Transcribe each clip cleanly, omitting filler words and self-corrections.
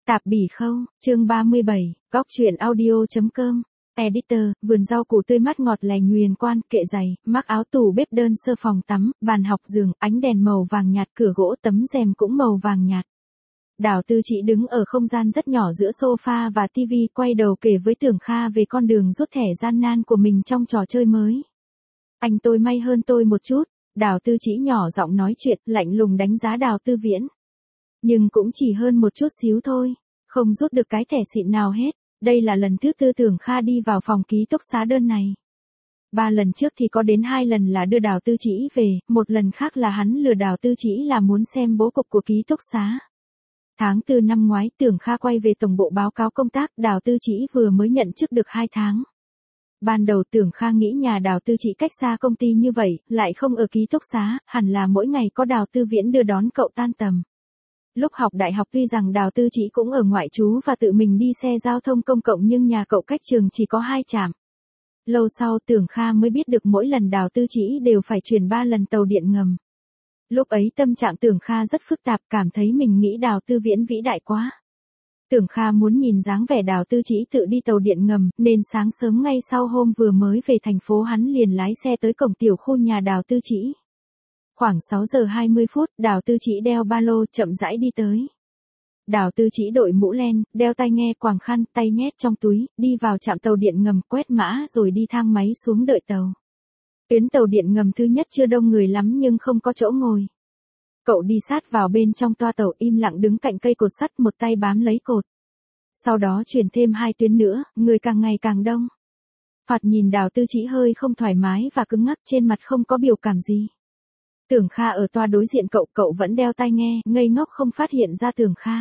Tạp bỉ khâu, chương 37, góc truyện audio.com. Editor, vườn rau củ tươi mát ngọt lành nguyền quan, kệ giày, mắc áo tủ bếp đơn sơ phòng tắm, bàn học giường, ánh đèn màu vàng nhạt, cửa gỗ tấm rèm cũng màu vàng nhạt. Đào Tư Chỉ đứng ở không gian rất nhỏ giữa sofa và tivi, quay đầu kể với Tưởng Kha về con đường rút thẻ gian nan của mình trong trò chơi mới. Anh tôi may hơn tôi một chút, Đào Tư Chỉ nhỏ giọng nói chuyện, lạnh lùng đánh giá Đào Tư Viễn. Nhưng cũng chỉ hơn một chút xíu thôi, không rút được cái thẻ xịn nào hết. Đây là lần thứ tư Tưởng Kha đi vào phòng ký túc xá đơn này. 3 lần trước thì có đến 2 lần là đưa Đào Tư Chỉ về, một lần khác là hắn lừa Đào Tư Chỉ là muốn xem bố cục của ký túc xá. Tháng 4 năm ngoái Tưởng Kha quay về tổng bộ báo cáo công tác, Đào Tư Chỉ vừa mới nhận chức được 2 tháng. Ban đầu Tưởng Kha nghĩ nhà Đào Tư Chỉ cách xa công ty như vậy, lại không ở ký túc xá, hẳn là mỗi ngày có Đào Tư Viễn đưa đón cậu tan tầm. Lúc học đại học tuy rằng Đào Tư Chỉ cũng ở ngoại trú và tự mình đi xe giao thông công cộng nhưng nhà cậu cách trường chỉ có 2 trạm. Lâu sau Tưởng Kha mới biết được mỗi lần Đào Tư Chỉ đều phải chuyển 3 lần tàu điện ngầm. Lúc ấy tâm trạng Tưởng Kha rất phức tạp, cảm thấy mình nghĩ Đào Tư Viễn vĩ đại quá. Tưởng Kha muốn nhìn dáng vẻ Đào Tư Chỉ tự đi tàu điện ngầm, nên sáng sớm ngay sau hôm vừa mới về thành phố hắn liền lái xe tới cổng tiểu khu nhà Đào Tư Chỉ. Khoảng 6 giờ 20 phút, Đào Tư Chỉ đeo ba lô chậm rãi đi tới. Đào Tư Chỉ đội mũ len, đeo tai nghe quàng khăn, tay nhét trong túi, đi vào trạm tàu điện ngầm, quét mã rồi đi thang máy xuống đợi tàu. Tuyến tàu điện ngầm thứ nhất chưa đông người lắm nhưng không có chỗ ngồi. Cậu đi sát vào bên trong toa tàu, im lặng đứng cạnh cây cột sắt, một tay bám lấy cột. Sau đó chuyển thêm 2 tuyến nữa, người càng ngày càng đông. Thoạt nhìn Đào Tư Chỉ hơi không thoải mái và cứng ngắc, trên mặt không có biểu cảm gì. Tưởng Kha ở toa đối diện cậu vẫn đeo tai nghe, ngây ngốc không phát hiện ra Tưởng Kha.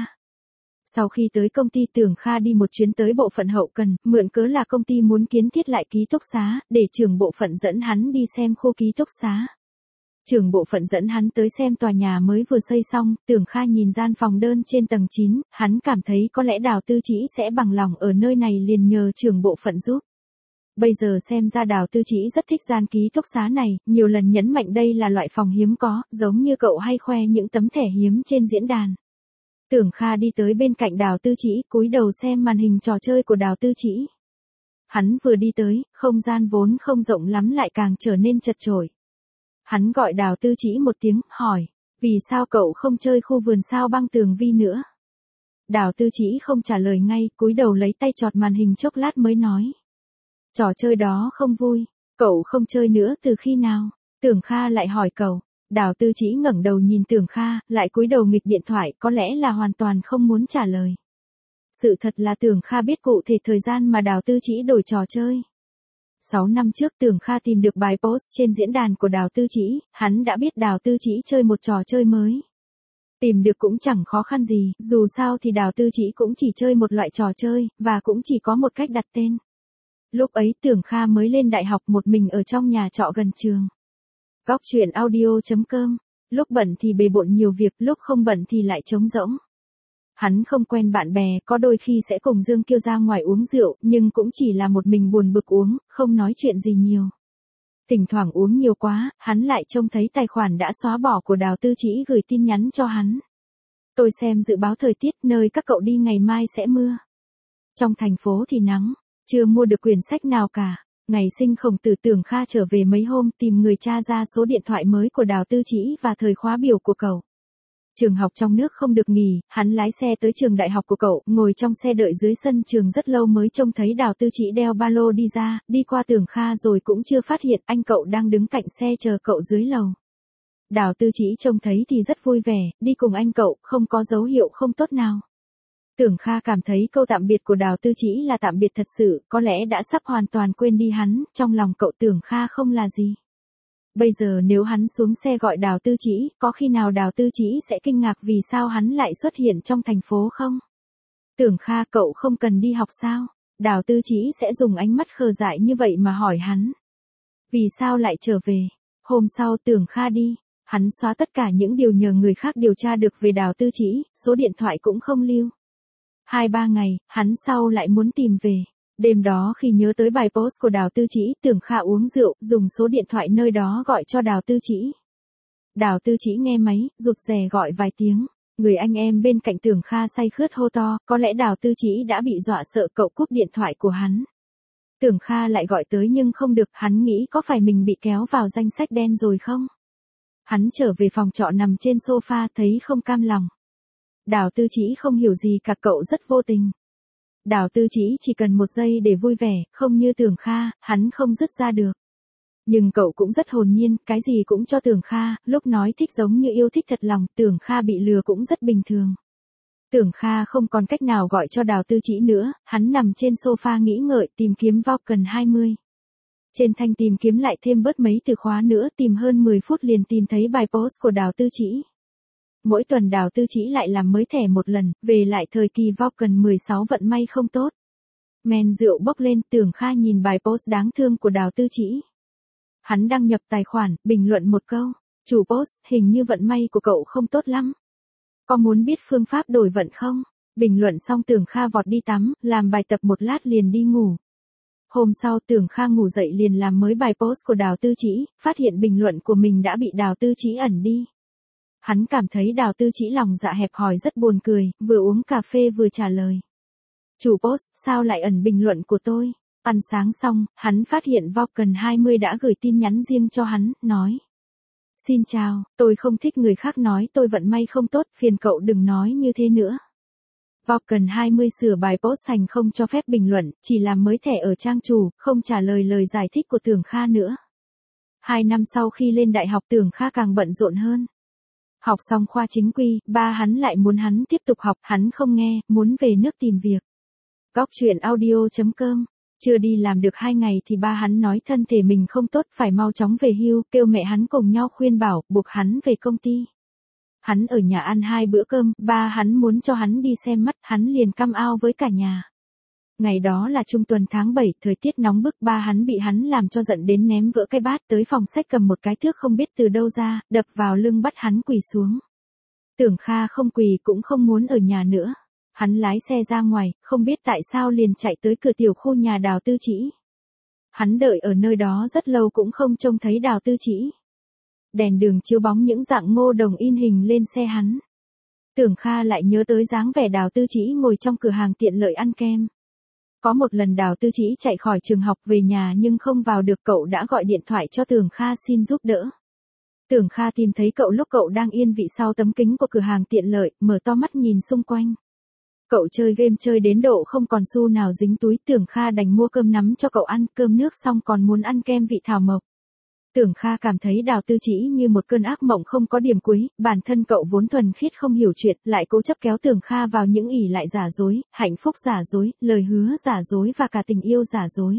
Sau khi tới công ty Tưởng Kha đi một chuyến tới bộ phận hậu cần, mượn cớ là công ty muốn kiến thiết lại ký túc xá, để trưởng bộ phận dẫn hắn đi xem khu ký túc xá. Trưởng bộ phận dẫn hắn tới xem tòa nhà mới vừa xây xong, Tưởng Kha nhìn gian phòng đơn trên tầng 9, hắn cảm thấy có lẽ Đào Tư Chỉ sẽ bằng lòng ở nơi này liền nhờ trưởng bộ phận giúp. Bây giờ xem ra Đào Tư Chỉ rất thích gian ký túc xá này, nhiều lần nhấn mạnh đây là loại phòng hiếm có, giống như cậu hay khoe những tấm thẻ hiếm trên diễn đàn. Tưởng Kha đi tới bên cạnh Đào Tư Chỉ, cúi đầu xem màn hình trò chơi của Đào Tư Chỉ. Hắn vừa đi tới, không gian vốn không rộng lắm lại càng trở nên chật chội. Hắn gọi Đào Tư Chỉ một tiếng, hỏi, vì sao cậu không chơi khu vườn sao băng tường vi nữa? Đào Tư Chỉ không trả lời ngay, cúi đầu lấy tay chọt màn hình chốc lát mới nói. Trò chơi đó không vui, cậu không chơi nữa từ khi nào? Tưởng Kha lại hỏi cậu. Đào Tư Chỉ ngẩng đầu nhìn Tưởng Kha, lại cúi đầu nghịch điện thoại, có lẽ là hoàn toàn không muốn trả lời. Sự thật là Tưởng Kha biết cụ thể thời gian mà Đào Tư Chỉ đổi trò chơi. 6 năm trước Tưởng Kha tìm được bài post trên diễn đàn của Đào Tư Chỉ, hắn đã biết Đào Tư Chỉ chơi một trò chơi mới. Tìm được cũng chẳng khó khăn gì, dù sao thì Đào Tư Chỉ cũng chỉ chơi một loại trò chơi, và cũng chỉ có một cách đặt tên. Lúc ấy Tưởng Kha mới lên đại học một mình ở trong nhà trọ gần trường. Góc truyện audio.com. Lúc bận thì bề bộn nhiều việc, lúc không bận thì lại trống rỗng. Hắn không quen bạn bè, có đôi khi sẽ cùng Dương Kiêu ra ngoài uống rượu, nhưng cũng chỉ là một mình buồn bực uống, không nói chuyện gì nhiều. Thỉnh thoảng uống nhiều quá, hắn lại trông thấy tài khoản đã xóa bỏ của Đào Tư Chỉ gửi tin nhắn cho hắn. Tôi xem dự báo thời tiết, nơi các cậu đi ngày mai sẽ mưa. Trong thành phố thì nắng, chưa mua được quyển sách nào cả. Ngày sinh Khổng Tử Tưởng Kha trở về mấy hôm, tìm người tra ra số điện thoại mới của Đào Tư Chỉ và thời khóa biểu của cậu. Trường học trong nước không được nghỉ, hắn lái xe tới trường đại học của cậu, ngồi trong xe đợi dưới sân trường rất lâu mới trông thấy Đào Tư Chỉ đeo ba lô đi ra, đi qua Tưởng Kha rồi cũng chưa phát hiện anh cậu đang đứng cạnh xe chờ cậu dưới lầu. Đào Tư Chỉ trông thấy thì rất vui vẻ, đi cùng anh cậu, không có dấu hiệu không tốt nào. Tưởng Kha cảm thấy câu tạm biệt của Đào Tư Chỉ là tạm biệt thật sự, có lẽ đã sắp hoàn toàn quên đi hắn, trong lòng cậu Tưởng Kha không là gì. Bây giờ nếu hắn xuống xe gọi Đào Tư Chỉ, có khi nào Đào Tư Chỉ sẽ kinh ngạc vì sao hắn lại xuất hiện trong thành phố không? Tưởng Kha, cậu không cần đi học sao? Đào Tư Chỉ sẽ dùng ánh mắt khờ dại như vậy mà hỏi hắn. Vì sao lại trở về? Hôm sau Tưởng Kha đi, hắn xóa tất cả những điều nhờ người khác điều tra được về Đào Tư Chỉ, số điện thoại cũng không lưu. 2-3 ngày, hắn sau lại muốn tìm về. Đêm đó khi nhớ tới bài post của Đào Tư Chỉ, Tưởng Kha uống rượu, dùng số điện thoại nơi đó gọi cho Đào Tư Chỉ. Đào Tư Chỉ nghe máy, rụt rè gọi vài tiếng. Người anh em bên cạnh Tưởng Kha say khướt hô to, có lẽ Đào Tư Chỉ đã bị dọa sợ cậu cúp điện thoại của hắn. Tưởng Kha lại gọi tới nhưng không được, hắn nghĩ có phải mình bị kéo vào danh sách đen rồi không? Hắn trở về phòng trọ nằm trên sofa thấy không cam lòng. Đào Tư Chỉ không hiểu gì cả, cậu rất vô tình. Đào Tư Chỉ chỉ cần một giây để vui vẻ, không như Tưởng Kha, hắn không dứt ra được. Nhưng cậu cũng rất hồn nhiên, cái gì cũng cho Tưởng Kha, lúc nói thích giống như yêu thích thật lòng, Tưởng Kha bị lừa cũng rất bình thường. Tưởng Kha không còn cách nào gọi cho Đào Tư Chỉ nữa, hắn nằm trên sofa nghĩ ngợi tìm kiếm Vulcan 20. Trên thanh tìm kiếm lại thêm bớt mấy từ khóa nữa, tìm hơn 10 phút liền tìm thấy bài post của Đào Tư Chỉ. Mỗi tuần Đào Tư Chỉ lại làm mới thẻ một lần, về lại thời kỳ Vulcan 16 vận may không tốt. Men rượu bốc lên, Tưởng Kha nhìn bài post đáng thương của Đào Tư Chỉ. Hắn đăng nhập tài khoản, bình luận một câu, chủ post, hình như vận may của cậu không tốt lắm. Có muốn biết phương pháp đổi vận không? Bình luận xong Tưởng Kha vọt đi tắm, làm bài tập một lát liền đi ngủ. Hôm sau Tưởng Kha ngủ dậy liền làm mới bài post của Đào Tư Chỉ, phát hiện bình luận của mình đã bị Đào Tư Chỉ ẩn đi. Hắn cảm thấy Đào Tư Chỉ lòng dạ hẹp hòi rất buồn cười, vừa uống cà phê vừa trả lời. Chủ post, sao lại ẩn bình luận của tôi? Ăn sáng xong, hắn phát hiện Vulcan 20 đã gửi tin nhắn riêng cho hắn, nói. Xin chào, tôi không thích người khác nói tôi vận may không tốt, phiền cậu đừng nói như thế nữa. Vulcan 20 sửa bài post thành không cho phép bình luận, chỉ làm mới thẻ ở trang chủ, không trả lời lời giải thích của Tưởng Kha nữa. 2 năm sau khi lên đại học Tưởng Kha càng bận rộn hơn. Học xong khoa chính quy, ba hắn lại muốn hắn tiếp tục học, hắn không nghe, muốn về nước tìm việc. Góc truyện audio.com. Chưa đi làm được 2 ngày thì ba hắn nói thân thể mình không tốt, phải mau chóng về hưu, kêu mẹ hắn cùng nhau khuyên bảo, buộc hắn về công ty. Hắn ở nhà ăn 2 bữa cơm, ba hắn muốn cho hắn đi xem mắt, hắn liền căm ao với cả nhà. Ngày đó là trung tuần tháng 7, thời tiết nóng bức, ba hắn bị hắn làm cho giận đến ném vỡ cái bát tới phòng sách cầm một cái thước không biết từ đâu ra, đập vào lưng bắt hắn quỳ xuống. Tưởng Kha không quỳ cũng không muốn ở nhà nữa. Hắn lái xe ra ngoài, không biết tại sao liền chạy tới cửa tiểu khu nhà Đào Tư Chỉ. Hắn đợi ở nơi đó rất lâu cũng không trông thấy Đào Tư Chỉ. Đèn đường chiếu bóng những dạng Ngô Đồng in hình lên xe hắn. Tưởng Kha lại nhớ tới dáng vẻ Đào Tư Chỉ ngồi trong cửa hàng tiện lợi ăn kem. Có một lần Đào Tư Chỉ chạy khỏi trường học về nhà nhưng không vào được, cậu đã gọi điện thoại cho Tưởng Kha xin giúp đỡ. Tưởng Kha tìm thấy cậu lúc cậu đang yên vị sau tấm kính của cửa hàng tiện lợi, mở to mắt nhìn xung quanh. Cậu chơi game chơi đến độ không còn xu nào dính túi, Tưởng Kha đành mua cơm nắm cho cậu ăn, cơm nước xong còn muốn ăn kem vị thảo mộc. Tưởng Kha cảm thấy Đào Tư Chỉ như một cơn ác mộng không có điểm cuối, bản thân cậu vốn thuần khiết không hiểu chuyện, lại cố chấp kéo Tưởng Kha vào những ỷ lại giả dối, hạnh phúc giả dối, lời hứa giả dối và cả tình yêu giả dối.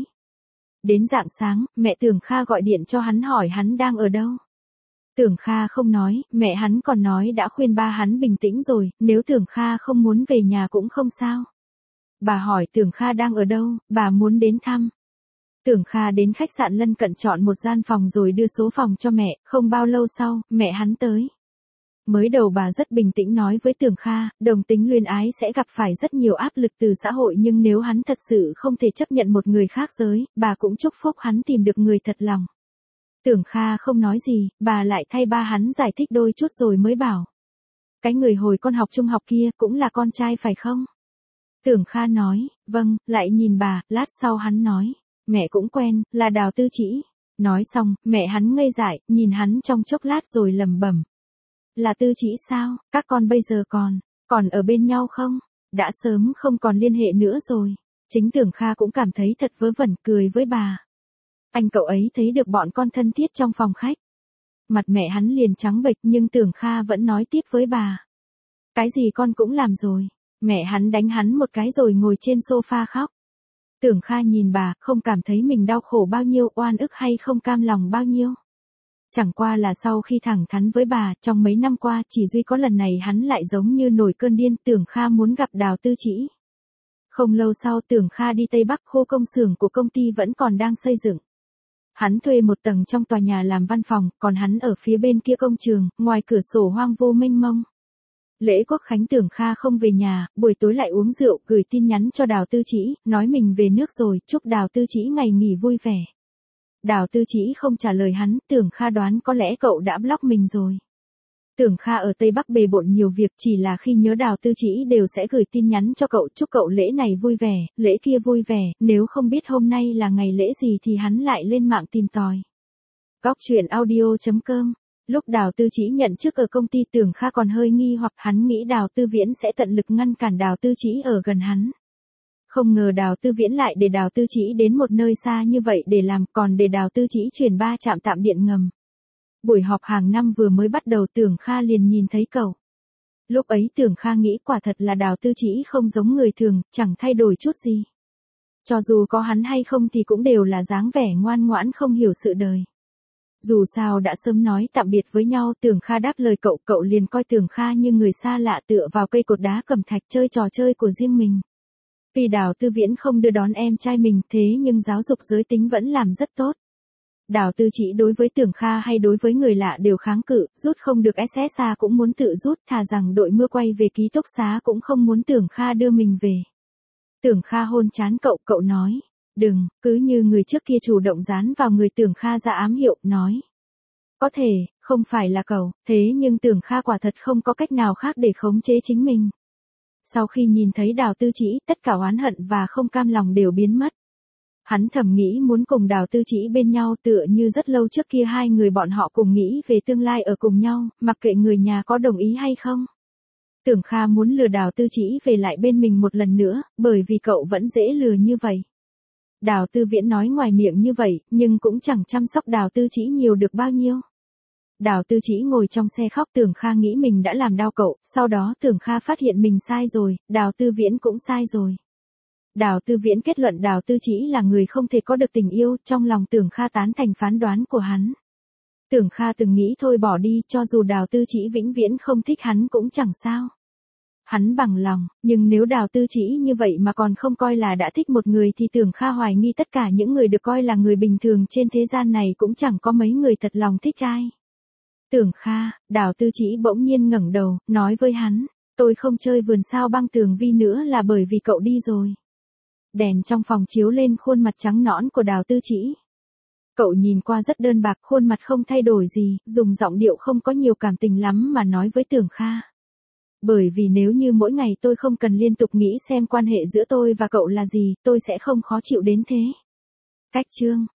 Đến rạng sáng, mẹ Tưởng Kha gọi điện cho hắn hỏi hắn đang ở đâu. Tưởng Kha không nói, mẹ hắn còn nói đã khuyên ba hắn bình tĩnh rồi, nếu Tưởng Kha không muốn về nhà cũng không sao. Bà hỏi Tưởng Kha đang ở đâu, bà muốn đến thăm. Tưởng Kha đến khách sạn lân cận chọn một gian phòng rồi đưa số phòng cho mẹ, không bao lâu sau, mẹ hắn tới. Mới đầu bà rất bình tĩnh nói với Tưởng Kha, đồng tính luyến ái sẽ gặp phải rất nhiều áp lực từ xã hội nhưng nếu hắn thật sự không thể chấp nhận một người khác giới, bà cũng chúc phúc hắn tìm được người thật lòng. Tưởng Kha không nói gì, bà lại thay ba hắn giải thích đôi chút rồi mới bảo. Cái người hồi con học trung học kia cũng là con trai phải không? Tưởng Kha nói, vâng, lại nhìn bà, lát sau hắn nói, mẹ cũng quen, là Đào Tư Chỉ. Nói xong, mẹ hắn ngây dại, nhìn hắn trong chốc lát rồi lẩm bẩm. Là Tư Chỉ sao, các con bây giờ còn ở bên nhau không? Đã sớm không còn liên hệ nữa rồi. Chính Tưởng Kha cũng cảm thấy thật vớ vẩn, cười với bà. Anh cậu ấy thấy được bọn con thân thiết trong phòng khách. Mặt mẹ hắn liền trắng bệch nhưng Tưởng Kha vẫn nói tiếp với bà. Cái gì con cũng làm rồi. Mẹ hắn đánh hắn một cái rồi ngồi trên sofa khóc. Tưởng Kha nhìn bà, không cảm thấy mình đau khổ bao nhiêu, oan ức hay không cam lòng bao nhiêu. Chẳng qua là sau khi thẳng thắn với bà, trong mấy năm qua chỉ duy có lần này hắn lại giống như nổi cơn điên, Tưởng Kha muốn gặp Đào Tư Chỉ. Không lâu sau Tưởng Kha đi Tây Bắc, khu công xưởng của công ty vẫn còn đang xây dựng. Hắn thuê một tầng trong tòa nhà làm văn phòng, còn hắn ở phía bên kia công trường, ngoài cửa sổ hoang vô mênh mông. Lễ Quốc Khánh Tưởng Kha không về nhà, buổi tối lại uống rượu, gửi tin nhắn cho Đào Tư Chỉ, nói mình về nước rồi, chúc Đào Tư Chỉ ngày nghỉ vui vẻ. Đào Tư Chỉ không trả lời hắn, Tưởng Kha đoán có lẽ cậu đã block mình rồi. Tưởng Kha ở Tây Bắc bề bộn nhiều việc, chỉ là khi nhớ Đào Tư Chỉ đều sẽ gửi tin nhắn cho cậu chúc cậu lễ này vui vẻ, lễ kia vui vẻ, nếu không biết hôm nay là ngày lễ gì thì hắn lại lên mạng tìm tòi. Góc truyện audio.com. Lúc Đào Tư Chỉ nhận chức ở công ty, Tưởng Kha còn hơi nghi hoặc, hắn nghĩ Đào Tư Viễn sẽ tận lực ngăn cản Đào Tư Chỉ ở gần hắn. Không ngờ Đào Tư Viễn lại để Đào Tư Chỉ đến một nơi xa như vậy để làm, còn để Đào Tư Chỉ chuyển 3 trạm tạm điện ngầm. Buổi họp hàng năm vừa mới bắt đầu, Tưởng Kha liền nhìn thấy cậu. Lúc ấy Tưởng Kha nghĩ quả thật là Đào Tư Chỉ không giống người thường, chẳng thay đổi chút gì. Cho dù có hắn hay không thì cũng đều là dáng vẻ ngoan ngoãn không hiểu sự đời. Dù sao đã sớm nói tạm biệt với nhau, Tưởng Kha đáp lời cậu liền coi Tưởng Kha như người xa lạ tựa vào cây cột đá cẩm thạch chơi trò chơi của riêng mình. Tuy Đào Tư Viễn không đưa đón em trai mình, thế nhưng giáo dục giới tính vẫn làm rất tốt. Đào Tư Chỉ đối với Tưởng Kha hay đối với người lạ đều kháng cự, rút không được SSA cũng muốn tự rút, thà rằng đội mưa quay về ký túc xá cũng không muốn Tưởng Kha đưa mình về. Tưởng Kha hôn trán cậu nói, đừng, cứ như người trước kia chủ động dán vào người. Tưởng Kha ra ám hiệu, nói. Có thể, không phải là cậu, thế nhưng Tưởng Kha quả thật không có cách nào khác để khống chế chính mình. Sau khi nhìn thấy Đào Tư Chỉ, tất cả oán hận và không cam lòng đều biến mất. Hắn thầm nghĩ muốn cùng Đào Tư Chỉ bên nhau, tựa như rất lâu trước kia hai người bọn họ cùng nghĩ về tương lai ở cùng nhau, mặc kệ người nhà có đồng ý hay không. Tưởng Kha muốn lừa Đào Tư Chỉ về lại bên mình một lần nữa, bởi vì cậu vẫn dễ lừa như vậy. Đào Tư Viễn nói ngoài miệng như vậy, nhưng cũng chẳng chăm sóc Đào Tư Chỉ nhiều được bao nhiêu. Đào Tư Chỉ ngồi trong xe khóc. Tưởng Kha nghĩ mình đã làm đau cậu, sau đó Tưởng Kha phát hiện mình sai rồi, Đào Tư Viễn cũng sai rồi. Đào Tư Viễn kết luận Đào Tư Chỉ là người không thể có được tình yêu, trong lòng Tưởng Kha tán thành phán đoán của hắn. Tưởng Kha từng nghĩ thôi bỏ đi, cho dù Đào Tư Chỉ vĩnh viễn không thích hắn cũng chẳng sao. Hắn bằng lòng, nhưng nếu Đào Tư Chỉ như vậy mà còn không coi là đã thích một người thì Tưởng Kha hoài nghi tất cả những người được coi là người bình thường trên thế gian này cũng chẳng có mấy người thật lòng thích ai. Tưởng Kha, Đào Tư Chỉ bỗng nhiên ngẩng đầu, nói với hắn, tôi không chơi vườn sao băng tường vi nữa là bởi vì cậu đi rồi. Đèn trong phòng chiếu lên khuôn mặt trắng nõn của Đào Tư Chỉ. Cậu nhìn qua rất đơn bạc, khuôn mặt không thay đổi gì, dùng giọng điệu không có nhiều cảm tình lắm mà nói với Tưởng Kha. Bởi vì nếu như mỗi ngày tôi không cần liên tục nghĩ xem quan hệ giữa tôi và cậu là gì, tôi sẽ không khó chịu đến thế. Cách chương